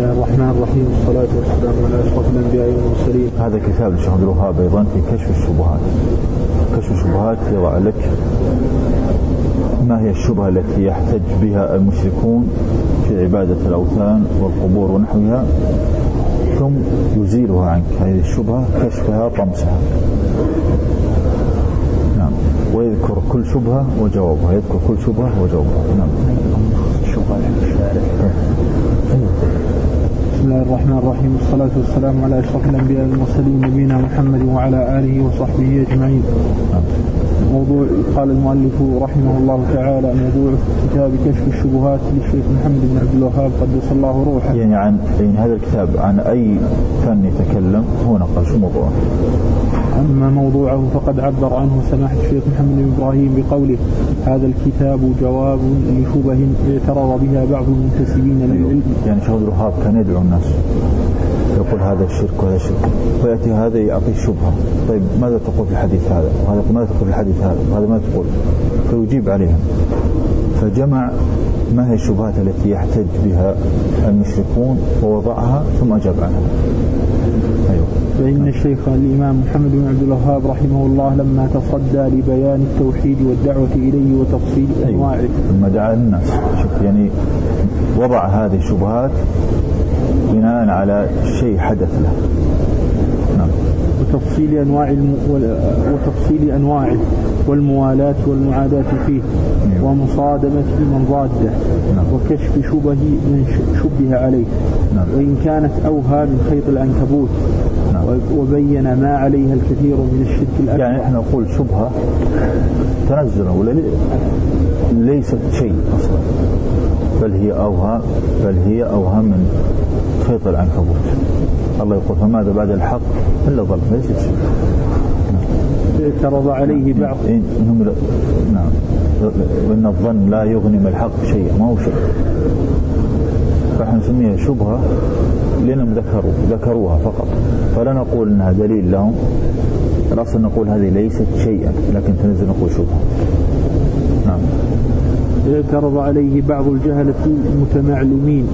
الله الرحمن الرحيم، والصلاة والسلام على أشرف الأنبياء والمرسلين. هذا كتاب الشيخ عبد الوهاب أيضا في كشف الشبهات. كشف الشبهات يضع لك ما هي الشبهة التي يحتج بها المشركون في عبادة الأوثان والقبور ونحوها، ثم يزيلها عنك هذه الشبهة، كشفها طمسها. نعم. ويذكر كل شبهة وجوابها، يذكر كل شبهة وجوابها. نعم. بسم الله الرحمن الرحيم، والصلاة والسلام على أشرف الأنبياء والمرسلين نبينا محمد وعلى آله وصحبه أجمعين. موضوع قال المؤلف رحمه الله تعالى: موضوع كتاب كشف الشبهات للشيخ محمد بن عبد الوهاب قدس الله روحه. يعني عن هذا الكتاب عن أي فن يتكلم هو نقل شو موضوعه. أما موضوعه فقد عبر عنه سماحة الشيخ محمد بن إبراهيم بقوله: هذا الكتاب جواب لشبه اعترض بها بعض المنتسبين للعلم. يعني شيخ عبد الوهاب كان يدعو الناس، يقول هذا الشرك وهذا الشرك، فيأتي هذا يعطي شبهة. طيب ماذا تقول في الحديث هذا؟ وهذا يقول ماذا تقول في الحديث هذا؟ وهذا ماذا تقول؟ فيجيب عليهم. فجمع ما هي الشبهات التي يحتج بها المشركون ووضعها ثم أجاب عنها. أيوه. فإن الشيخ الإمام محمد بن عبد الوهاب رحمه الله لما تصدى لبيان التوحيد والدعوة إليه وتفصيل أنواعه. أيوه. ثم دعا الناس. شوف يعني وضع هذه الشبهات بناء على شيء حدث له. نعم. وتفصيل أنواعه والموالاة والمعاداة فيه. نعم. ومصادمة من ضاده. نعم. وكشف شبه من شبه عليه. نعم. وإن كانت أوهى من خيط العنكبوت. نعم. وبين ما عليها الكثير من الشرك الأكبر. يعني احنا نقول شبهة تنزل ولا ليست شيء أصلا، بل هي أوهى من خيط العنكبوت. الله يقول: فماذا بعد الحق إلا ظلم. ليست شيء. اعترض عليه بعض. نعم. وإن الظن لا يغني من الحق شيئا، ما هو شيء. فإحنا نسميها شبهة لأنهم ذكروها فقط، فلا نقول أنها دليل لهم. الأصل نقول هذه ليست شيئا، لكن تنزل نقول شبهة. نعم. اعترض عليه بعض الجهلة المتمعلمين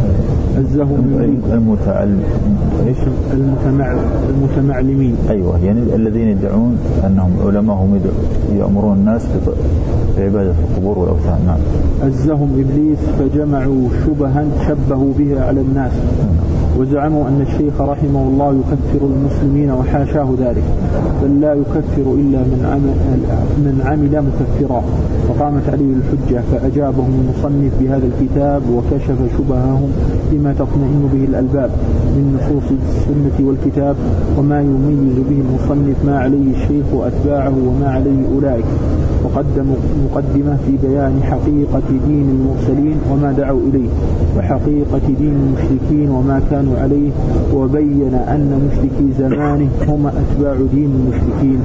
المتمعلمين. أيوة، يعني الذين يدعون أنهم علماء هم يأمرون الناس بعبادة القبور والأوثان. نعم. أزهم إبليس فجمعوا شبها شبهوا بها على الناس. وزعموا أن الشيخ رحمه الله يكفر المسلمين، وحاشاه ذلك، بل لا يكفر إلا من عمل مكفرا. وقامت عليه الحجة فأجابهم المصنف بهذا الكتاب وكشف شبههم بما تطمئن به الألباب من نصوص السنة والكتاب، وما يميز به المصنف ما عليه الشيخ وأتباعه وما عليه أولئك. وقدم مقدمة في بيان حقيقة دين المرسلين وما دعوا إليه، وحقيقة دين المشركين وما كانوا عليه، وبين أن مشركي زمانه هم أتباع دين المشركين.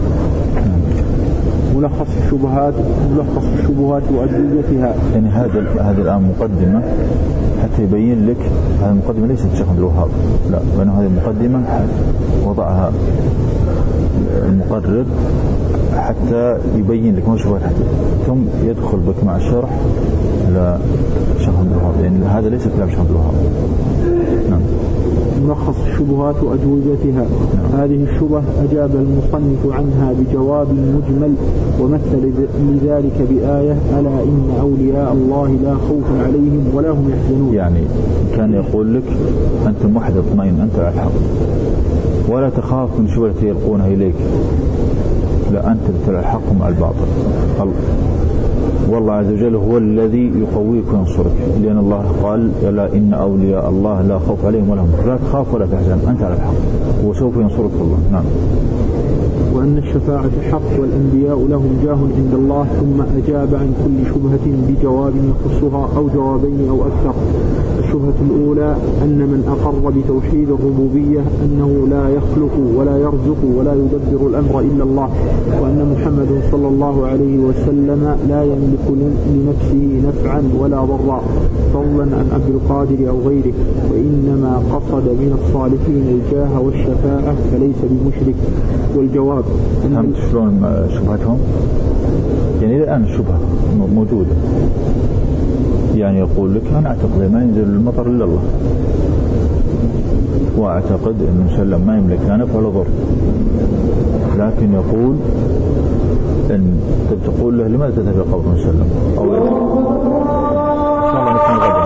ملخص الشبهات وأدلتها. يعني هذا الآن مقدمة حتى يبين لك. هذه المقدمة ليست الشيخ عبد الوهاب، لا، وأن هذه المقدمة وضعها المقرر حتى يبين لك ما شبهات حتى ثم يدخل بك مع الشرح إلى الشيخ عبد الوهاب، يعني هذا ليس كلام الشيخ عبد الوهاب. نعم. ملخص الشبهات وأجوبتها. هذه الشبه أجاب المصنف عنها بجواب مجمل، ومثل لذلك بآية: ألا إن أولياء الله لا خوف عليهم ولا هم يحزنون. يعني كان يقول لك أنت موحد اطمئن، أنت على الحق، ولا تخاف من شبهة التي يلقونها إليك، لا، أنت على الحق مع الباطل. والله عز وجل هو الذي يقويك وينصرك، لأن الله قال: ألا إن أولياء الله لا خوف عليهم ولا هم، لا تخاف ولا تحزن، أنت على الحق وسوف ينصرك الله. نعم. وأن الشفاعة حق والأنبياء لهم جاه عند الله. ثم أجاب عن كل شبهة بجواب يخصها أو جوابين أو أكثر. الشبهة الأولى أن من أقر بتوحيد الربوبية أنه لا يخلق ولا يرزق ولا يدبر الأمر إلا الله، وأن محمد صلى الله عليه وسلم لا يملك لنفسه نفعا ولا ضرا فضلا عن عبد القادر أو غيره، وإنما قصد من الصالحين الجاه والشفاعة فليس بمشرك. والجواب: فهمت شلون شبهتهم؟ يعني الآن الشبهة موجودة، يعني يقول لك أنا أعتقد ما ينزل المطر إلا الله، وأعتقد أن مسلم ما يملك لا نفع ولا ضر، لكن يقول أن تقول له لماذا تذهب إلى قبر مسلم أو إن شاء الله نكون غدا